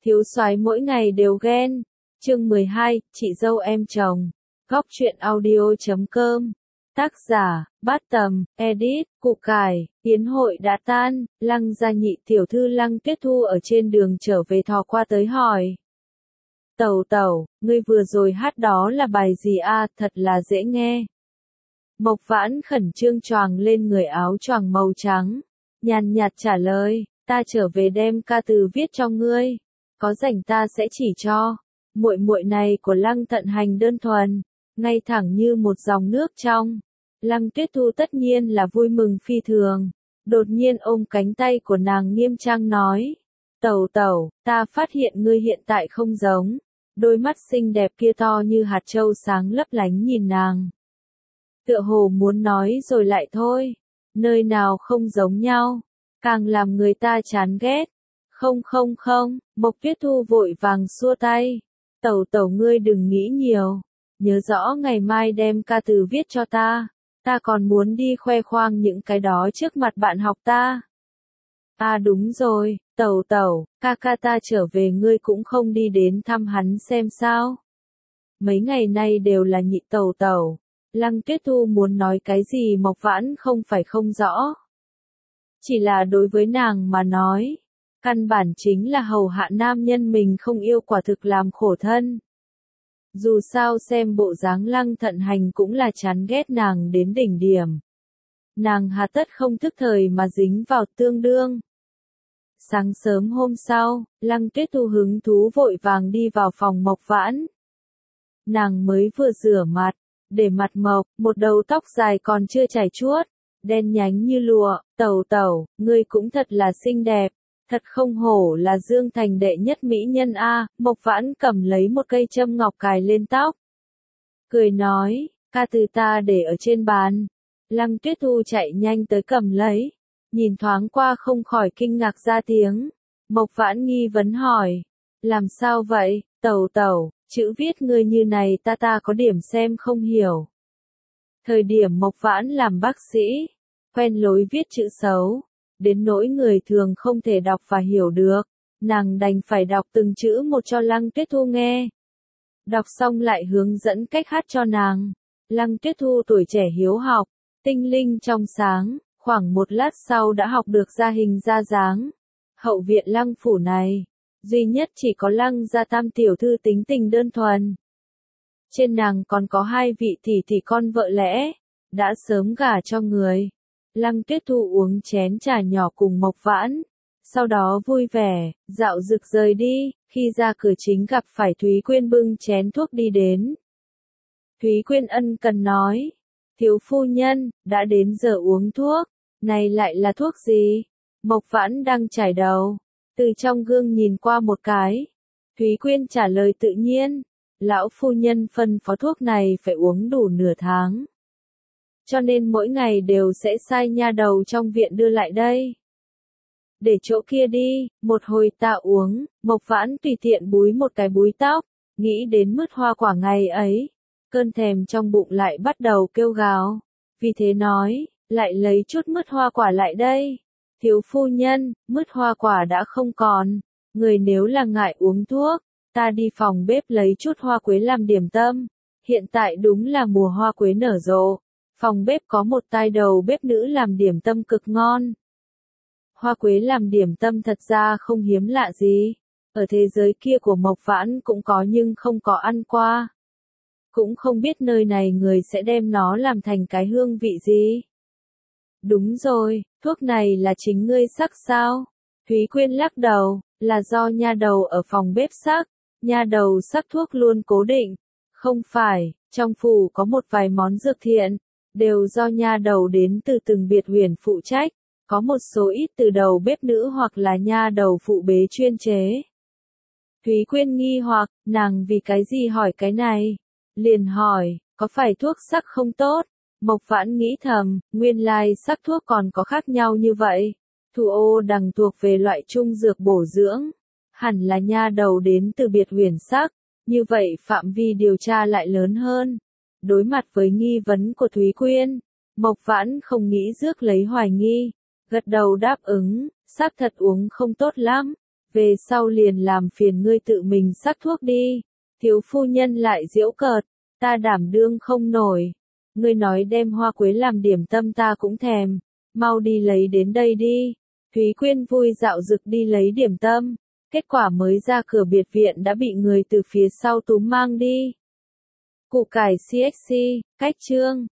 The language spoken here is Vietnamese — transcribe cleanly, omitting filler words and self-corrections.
Thiếu soái mỗi ngày đều ghen. Chương 12, chị dâu em chồng. Góc truyện audio.com. Tác giả, Bát Tầm, edit, Củ Cải. Yến hội đã tan, Lăng gia nhị tiểu thư Lăng Tuyết Thu ở trên đường trở về thò qua tới hỏi. Tẩu tẩu, ngươi vừa rồi hát đó là bài gì a? Thật là dễ nghe. Mộc Vãn khẩn trương choàng lên người áo choàng màu trắng, nhàn nhạt trả lời, ta trở về đem ca từ viết cho ngươi, có rảnh ta sẽ chỉ cho. Muội muội này của Lăng Thận Hành đơn thuần, ngay thẳng như một dòng nước trong. Lăng Tuyết Thu tất nhiên là vui mừng phi thường, đột nhiên ôm cánh tay của nàng nghiêm trang nói, tẩu tẩu, ta phát hiện ngươi hiện tại không giống. Đôi mắt xinh đẹp kia to như hạt châu sáng lấp lánh nhìn nàng. Tựa hồ muốn nói rồi lại thôi, nơi nào không giống nhau, càng làm người ta chán ghét. Không, Mộc Tuyết Thu vội vàng xua tay. Tẩu tẩu ngươi đừng nghĩ nhiều, nhớ rõ ngày mai đem ca từ viết cho ta còn muốn đi khoe khoang những cái đó trước mặt bạn học ta. À đúng rồi, tẩu tẩu, ca ca ta trở về ngươi cũng không đi đến thăm hắn xem sao. Mấy ngày nay đều là nhị tẩu tẩu. Lăng Tuyết Thu muốn nói cái gì Mộc Vãn không phải không rõ. Chỉ là đối với nàng mà nói, căn bản chính là hầu hạ nam nhân mình không yêu quả thực làm khổ thân. Dù sao xem bộ dáng Lăng Thận Hành cũng là chán ghét nàng đến đỉnh điểm. Nàng hà tất không thức thời mà dính vào tương đương. Sáng sớm hôm sau, Lăng Tuyết Thu hứng thú vội vàng đi vào phòng Mộc Vãn. Nàng mới vừa rửa mặt, để mặt mộc, một đầu tóc dài còn chưa chảy chuốt, đen nhánh như lụa, tẩu tẩu, ngươi cũng thật là xinh đẹp, thật không hổ là Dương Thành đệ nhất mỹ nhân a. Mộc Vãn cầm lấy một cây châm ngọc cài lên tóc, cười nói, ca từ ta để ở trên bàn. Lăng Tuyết Thu chạy nhanh tới cầm lấy, nhìn thoáng qua không khỏi kinh ngạc ra tiếng. Mộc Vãn nghi vấn hỏi, làm sao vậy, tẩu tẩu, chữ viết ngươi như này ta có điểm xem không hiểu. Thời điểm Mộc Vãn làm bác sĩ, quen lối viết chữ xấu, đến nỗi người thường không thể đọc và hiểu được, nàng đành phải đọc từng chữ một cho Lăng Tuyết Thu nghe. Đọc xong lại hướng dẫn cách hát cho nàng. Lăng Tuyết Thu tuổi trẻ hiếu học, tinh linh trong sáng, khoảng một lát sau đã học được ra hình ra dáng. Hậu viện Lăng phủ này, duy nhất chỉ có Lăng gia tam tiểu thư tính tình đơn thuần. Trên nàng còn có hai vị tỷ con vợ lẽ, đã sớm gả cho người. Lăng Tuyết Thu uống chén trà nhỏ cùng Mộc Vãn, sau đó vui vẻ, dạo dực rời đi, khi ra cửa chính gặp phải Thúy Quyên bưng chén thuốc đi đến. Thúy Quyên ân cần nói, thiếu phu nhân, đã đến giờ uống thuốc, này lại là thuốc gì? Mộc Vãn đang chải đầu, từ trong gương nhìn qua một cái. Thúy Quyên trả lời tự nhiên, lão phu nhân phân phó thuốc này phải uống đủ nửa tháng. Cho nên mỗi ngày đều sẽ sai nha đầu trong viện đưa lại đây. Để chỗ kia đi, một hồi ta uống. Mộc Vãn tùy tiện búi một cái búi tóc, nghĩ đến mứt hoa quả ngày ấy. Cơn thèm trong bụng lại bắt đầu kêu gào. Vì thế nói, lại lấy chút mứt hoa quả lại đây. Thiếu phu nhân, mứt hoa quả đã không còn. Người nếu là ngại uống thuốc, ta đi phòng bếp lấy chút hoa quế làm điểm tâm. Hiện tại đúng là mùa hoa quế nở rộ. Phòng bếp có một tai đầu bếp nữ làm điểm tâm cực ngon. Hoa quế làm điểm tâm thật ra không hiếm lạ gì. Ở thế giới kia của Mộc Vãn cũng có nhưng không có ăn qua. Cũng không biết nơi này người sẽ đem nó làm thành cái hương vị gì. Đúng rồi, thuốc này là chính ngươi sắc sao? Thúy Quyên lắc đầu, là do nha đầu ở phòng bếp sắc. Nha đầu sắc thuốc luôn cố định. Không phải, trong phủ có một vài món dược thiện, đều do nha đầu đến từ từng biệt huyền phụ trách, có một số ít từ đầu bếp nữ hoặc là nha đầu phụ bế chuyên chế. Thúy Quyên nghi hoặc, nàng vì cái gì hỏi cái này? Liền hỏi, có phải thuốc sắc không tốt? Mộc Vãn nghĩ thầm, nguyên lai sắc thuốc còn có khác nhau như vậy. Thủ ô đằng thuộc về loại trung dược bổ dưỡng, hẳn là nha đầu đến từ biệt huyền sắc, như vậy phạm vi điều tra lại lớn hơn. Đối mặt với nghi vấn của Thúy Quyên, Mộc Vãn không nghĩ rước lấy hoài nghi, gật đầu đáp ứng, xác thật uống không tốt lắm, về sau liền làm phiền ngươi tự mình sắc thuốc đi. Thiếu phu nhân lại giễu cợt, ta đảm đương không nổi. Ngươi nói đem hoa quế làm điểm tâm ta cũng thèm, mau đi lấy đến đây đi. Thúy Quyên vui dạo dực đi lấy điểm tâm, kết quả mới ra cửa biệt viện đã bị người từ phía sau túm mang đi. Củ cải CXC, cách chương.